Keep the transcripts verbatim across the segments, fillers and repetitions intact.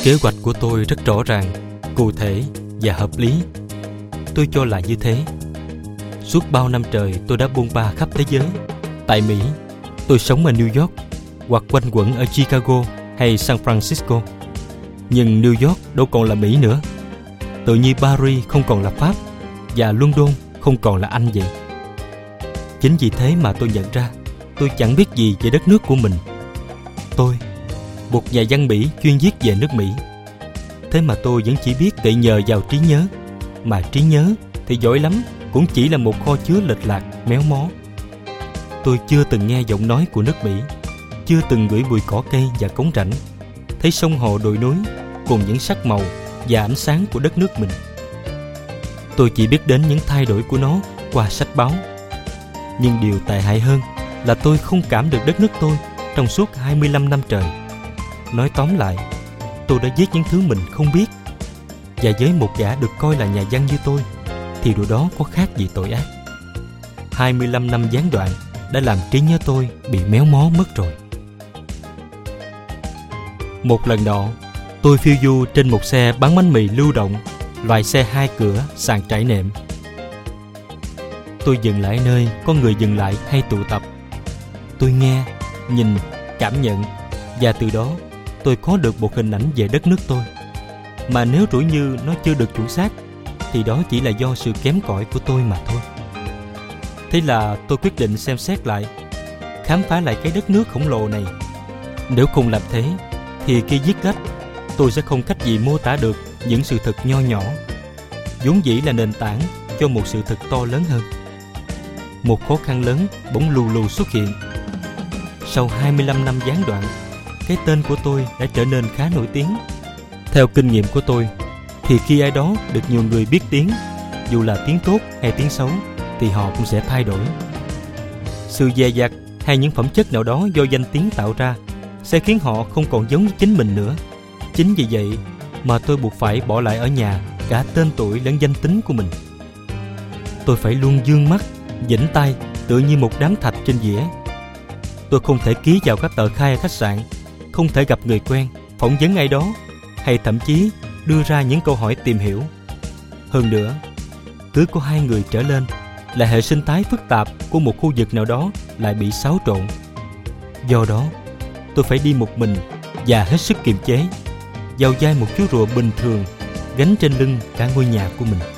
Kế hoạch của tôi rất rõ ràng, cụ thể và hợp lý. Tôi cho là như thế. Suốt bao năm trời tôi đã buôn ba khắp thế giới. Tại Mỹ, tôi sống ở New York, hoặc quanh quẩn ở Chicago hay San Francisco. Nhưng New York đâu còn là Mỹ nữa. Tự như Paris không còn là Pháp, và London không còn là Anh vậy. Chính vì thế mà tôi nhận ra tôi chẳng biết gì về đất nước của mình. Tôi, một nhà văn Mỹ chuyên viết về nước Mỹ. Thế mà tôi vẫn chỉ biết cậy nhờ vào trí nhớ. Mà trí nhớ thì giỏi lắm cũng chỉ là một kho chứa lệch lạc, méo mó. Tôi chưa từng nghe giọng nói của nước Mỹ, chưa từng ngửi mùi cỏ cây và cống rãnh, thấy sông hồ đồi núi cùng những sắc màu và ánh sáng của đất nước mình. Tôi chỉ biết đến những thay đổi của nó qua sách báo. Nhưng điều tệ hại hơn là tôi không cảm được đất nước tôi trong suốt hai mươi lăm năm trời. Nói tóm lại, tôi đã viết những thứ mình không biết. Và với một gã được coi là nhà văn như tôi, thì điều đó có khác gì tội ác. hai mươi lăm năm gián đoạn đã làm trí nhớ tôi bị méo mó mất rồi. Một lần nọ, tôi phiêu du trên một xe bán bánh mì lưu động, loại xe hai cửa sàn trải nệm. Tôi dừng lại nơi có người dừng lại hay tụ tập. Tôi nghe, nhìn, cảm nhận, và từ đó tôi có được một hình ảnh về đất nước tôi. Mà nếu rủi như nó chưa được chuẩn xác, thì đó chỉ là do sự kém cỏi của tôi mà thôi. Thế là tôi quyết định xem xét lại, khám phá lại cái đất nước khổng lồ này. Nếu không làm thế, thì khi viết lách, tôi sẽ không cách gì mô tả được những sự thật nho nhỏ, vốn dĩ là nền tảng cho một sự thật to lớn hơn. Một khó khăn lớn bỗng lù lù xuất hiện. Sau hai mươi lăm năm gián đoạn, cái tên của tôi đã trở nên khá nổi tiếng. Theo kinh nghiệm của tôi, thì khi ai đó được nhiều người biết tiếng, dù là tiếng tốt hay tiếng xấu, thì họ cũng sẽ thay đổi. Sự dè dặt hay những phẩm chất nào đó do danh tiếng tạo ra sẽ khiến họ không còn giống như chính mình nữa. Chính vì vậy mà tôi buộc phải bỏ lại ở nhà cả tên tuổi lẫn danh tính của mình. Tôi phải luôn dương mắt, vểnh tay tựa như một đám thạch trên dĩa. Tôi không thể ký vào các tờ khai ở khách sạn, không thể gặp người quen, phỏng vấn ai đó, hay thậm chí đưa ra những câu hỏi tìm hiểu. Hơn nữa, cứ có hai người trở lên là hệ sinh thái phức tạp của một khu vực nào đó lại bị xáo trộn. Do đó, tôi phải đi một mình và hết sức kiềm chế, vào vai một chú rùa bình thường gánh trên lưng cả ngôi nhà của mình.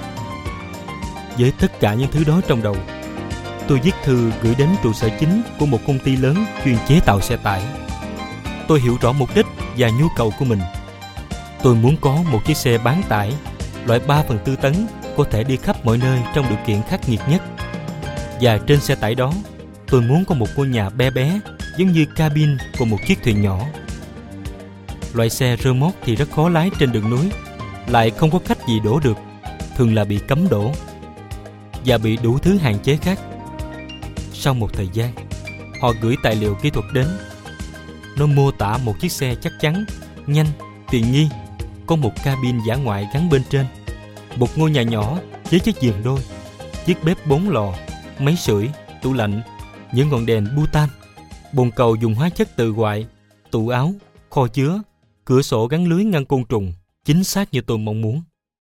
Với tất cả những thứ đó trong đầu, tôi viết thư gửi đến trụ sở chính của một công ty lớn chuyên chế tạo xe tải. Tôi hiểu rõ mục đích và nhu cầu của mình. Tôi muốn có một chiếc xe bán tải loại ba phần tư tấn có thể đi khắp mọi nơi trong điều kiện khắc nghiệt nhất. Và trên xe tải đó, tôi muốn có một ngôi nhà bé bé giống như cabin của một chiếc thuyền nhỏ. Loại xe rơ moóc thì rất khó lái trên đường núi, lại không có cách gì đổ được, thường là bị cấm đổ và bị đủ thứ hạn chế khác. Sau một thời gian, họ gửi tài liệu kỹ thuật đến. Nó mô tả một chiếc xe chắc chắn, nhanh, tiện nghi, có một cabin dã ngoại gắn bên trên, một ngôi nhà nhỏ với chiếc giường đôi, chiếc bếp bốn lò, máy sưởi, tủ lạnh, những ngọn đèn butan, bồn cầu dùng hóa chất tự hoại, tủ áo, kho chứa, cửa sổ gắn lưới ngăn côn trùng, chính xác như tôi mong muốn.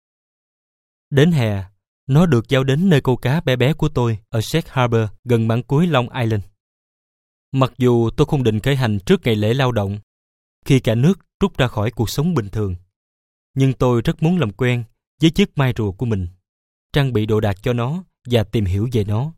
Đến hè, nó được giao đến nơi câu cá bé bé của tôi ở Shedd Harbor, gần mạn cuối Long Island. Mặc dù tôi không định khởi hành trước ngày lễ lao động, khi cả nước rút ra khỏi cuộc sống bình thường, nhưng tôi rất muốn làm quen với chiếc mai rùa của mình, trang bị đồ đạc cho nó và tìm hiểu về nó.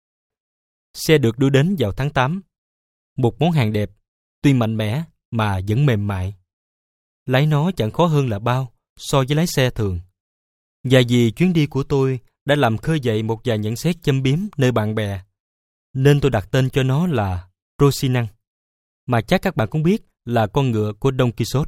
Xe được đưa đến vào tháng tám. Một món hàng đẹp, tuy mạnh mẽ mà vẫn mềm mại. Lái nó chẳng khó hơn là bao so với lái xe thường. Và vì chuyến đi của tôi đã làm khơi dậy một vài nhận xét châm biếm nơi bạn bè, nên tôi đặt tên cho nó là Rocinante, mà chắc các bạn cũng biết là con ngựa của Don Quixote.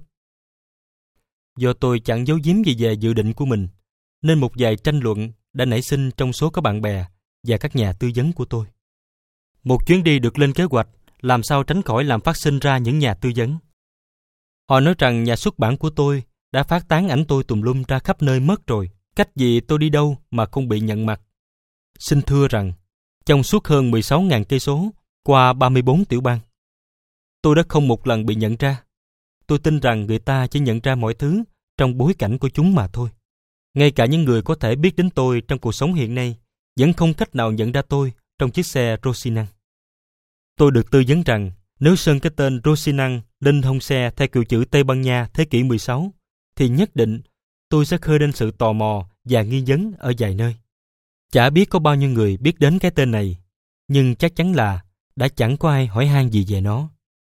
Do tôi chẳng giấu giếm gì về dự định của mình, nên một vài tranh luận đã nảy sinh trong số các bạn bè và các nhà tư vấn của tôi. Một chuyến đi được lên kế hoạch, làm sao tránh khỏi làm phát sinh ra những nhà tư vấn. Họ nói rằng nhà xuất bản của tôi đã phát tán ảnh tôi tùm lum ra khắp nơi mất rồi, cách gì tôi đi đâu mà không bị nhận mặt. Xin thưa rằng, trong suốt hơn mười sáu nghìn cây số qua ba mươi bốn tiểu bang, tôi đã không một lần bị nhận ra. tôi tin rằng người ta chỉ nhận ra mọi thứ trong bối cảnh của chúng mà thôi. Ngay cả những người có thể biết đến tôi trong cuộc sống hiện nay vẫn không cách nào nhận ra tôi trong chiếc xe Rocinante. Tôi được tư vấn rằng nếu sơn cái tên Rocinante lên hông xe theo kiểu chữ Tây Ban Nha thế kỷ mười sáu, thì nhất định tôi sẽ khơi lên sự tò mò và nghi vấn ở vài nơi. Chả biết có bao nhiêu người biết đến cái tên này, nhưng chắc chắn là đã chẳng có ai hỏi han gì về nó.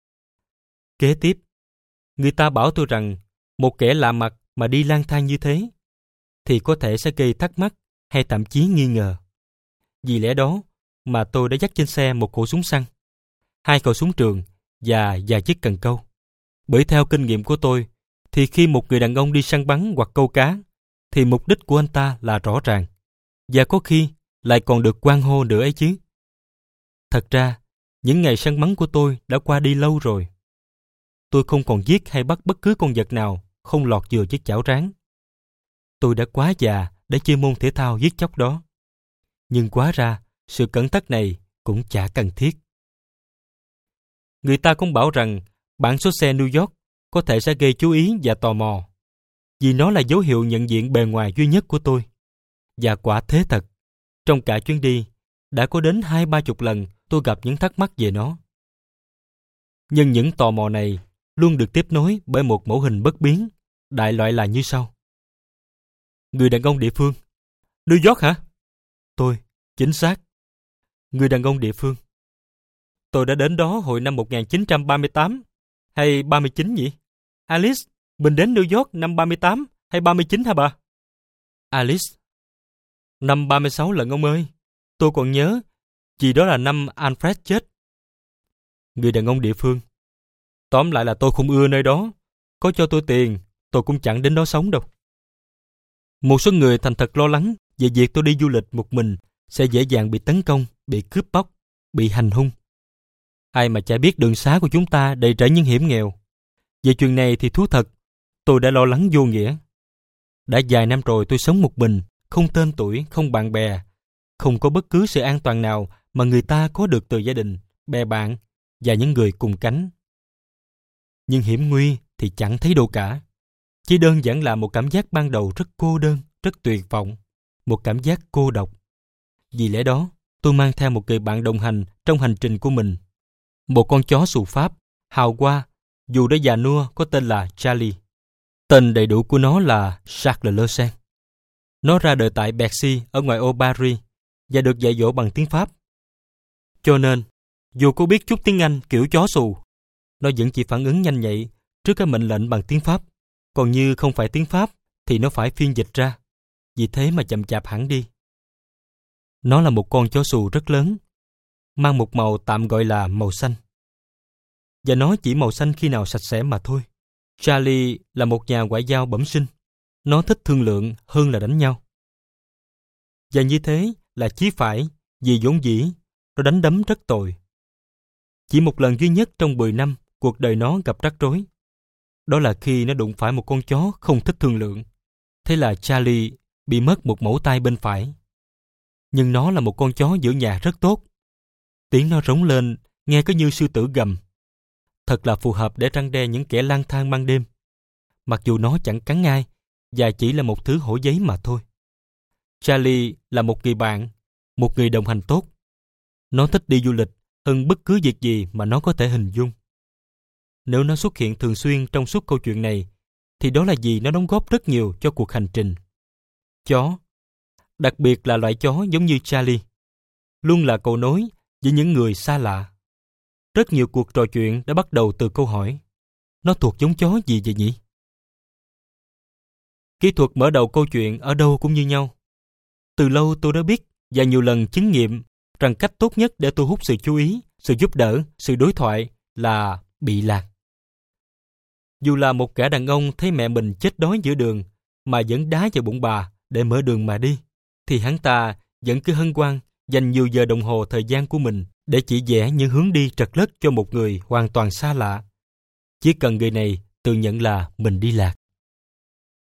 Kế tiếp, người ta bảo tôi rằng một kẻ lạ mặt mà đi lang thang như thế thì có thể sẽ gây thắc mắc hay thậm chí nghi ngờ. Vì lẽ đó mà tôi đã dắt trên xe một khẩu súng săn, hai khẩu súng trường và vài chiếc cần câu. Bởi theo kinh nghiệm của tôi, thì khi một người đàn ông đi săn bắn hoặc câu cá, thì mục đích của anh ta là rõ ràng, và có khi lại còn được hoan hô nữa ấy chứ. Thật ra, những ngày săn bắn của tôi đã qua đi lâu rồi. Tôi không còn giết hay bắt bất cứ con vật nào không lọt vừa chiếc chảo rán. Tôi đã quá già để chơi môn thể thao giết chóc đó. Nhưng quá ra, sự cẩn thận này cũng chả cần thiết. Người ta cũng bảo rằng bản số xe New York có thể sẽ gây chú ý và tò mò, vì nó là dấu hiệu nhận diện bề ngoài duy nhất của tôi. Và quả thế thật, trong cả chuyến đi, đã có đến hai ba chục lần tôi gặp những thắc mắc về nó. Nhưng những tò mò này luôn được tiếp nối bởi một mẫu hình bất biến, đại loại là như sau. Người đàn ông địa phương. New York hả? Tôi, chính xác. Người đàn ông địa phương. Tôi đã đến đó hồi năm một nghìn chín trăm ba mươi tám hay ba mươi chín nhỉ? Alice, mình đến New York năm ba mươi tám hay ba mươi chín hả bà? Alice. Năm ba mươi sáu lần ông ơi. Tôi còn nhớ, vì đó là năm Alfred chết. Người đàn ông địa phương. Tóm lại là tôi không ưa nơi đó. Có cho tôi tiền, tôi cũng chẳng đến đó sống đâu. Một số người thành thật lo lắng về việc tôi đi du lịch một mình sẽ dễ dàng bị tấn công, bị cướp bóc, bị hành hung. Ai mà chả biết đường xá của chúng ta đầy rẫy những hiểm nghèo. Về chuyện này thì thú thật, tôi đã lo lắng vô nghĩa. Đã vài năm rồi tôi sống một mình, không tên tuổi, không bạn bè, không có bất cứ sự an toàn nào mà người ta có được từ gia đình, bè bạn và những người cùng cánh. Nhưng hiểm nguy thì chẳng thấy đâu cả. Chỉ đơn giản là một cảm giác ban đầu rất cô đơn, rất tuyệt vọng, một cảm giác cô độc. Vì lẽ đó, tôi mang theo một người bạn đồng hành trong hành trình của mình. Một con chó xù Pháp, hào hoa, dù đã già nua, có tên là Charlie. Tên đầy đủ của nó là Charles Leclerc. Nó ra đời tại Bercy ở ngoại ô Paris và được dạy dỗ bằng tiếng Pháp. Cho nên, dù có biết chút tiếng Anh kiểu chó xù, nó vẫn chỉ phản ứng nhanh nhạy trước các mệnh lệnh bằng tiếng Pháp. Còn như không phải tiếng Pháp thì nó phải phiên dịch ra. Vì thế mà chậm chạp hẳn đi. Nó là một con chó xù rất lớn, mang một màu tạm gọi là màu xanh. Và nó chỉ màu xanh khi nào sạch sẽ mà thôi. Charlie là một nhà ngoại giao bẩm sinh. Nó thích thương lượng hơn là đánh nhau. Và như thế là chí phải, vì vốn dĩ, nó đánh đấm rất tồi. Chỉ một lần duy nhất trong mười năm, cuộc đời nó gặp rắc rối. Đó là khi nó đụng phải một con chó không thích thương lượng. Thế là Charlie bị mất một mẩu tay bên phải. Nhưng nó là một con chó giữ nhà rất tốt. Tiếng nó rống lên, nghe có như sư tử gầm. Thật là phù hợp để răn đe những kẻ lang thang ban đêm. Mặc dù nó chẳng cắn ai, và chỉ là một thứ hổ giấy mà thôi. Charlie là một người bạn, một người đồng hành tốt. Nó thích đi du lịch hơn bất cứ việc gì mà nó có thể hình dung. Nếu nó xuất hiện thường xuyên trong suốt câu chuyện này, thì đó là vì nó đóng góp rất nhiều cho cuộc hành trình. Chó, đặc biệt là loại chó giống như Charlie, luôn là cầu nối với những người xa lạ. Rất nhiều cuộc trò chuyện đã bắt đầu từ câu hỏi: nó thuộc giống chó gì vậy nhỉ? Kỹ thuật mở đầu câu chuyện ở đâu cũng như nhau. Từ lâu tôi đã biết và nhiều lần chứng nghiệm rằng cách tốt nhất để thu hút sự chú ý, sự giúp đỡ, sự đối thoại là bị lạc. Dù là một kẻ đàn ông thấy mẹ mình chết đói giữa đường mà vẫn đá vào bụng bà để mở đường mà đi, thì hắn ta vẫn cứ hân hoan dành nhiều giờ đồng hồ thời gian của mình để chỉ vẽ những hướng đi trật lất cho một người hoàn toàn xa lạ. Chỉ cần người này tự nhận là mình đi lạc.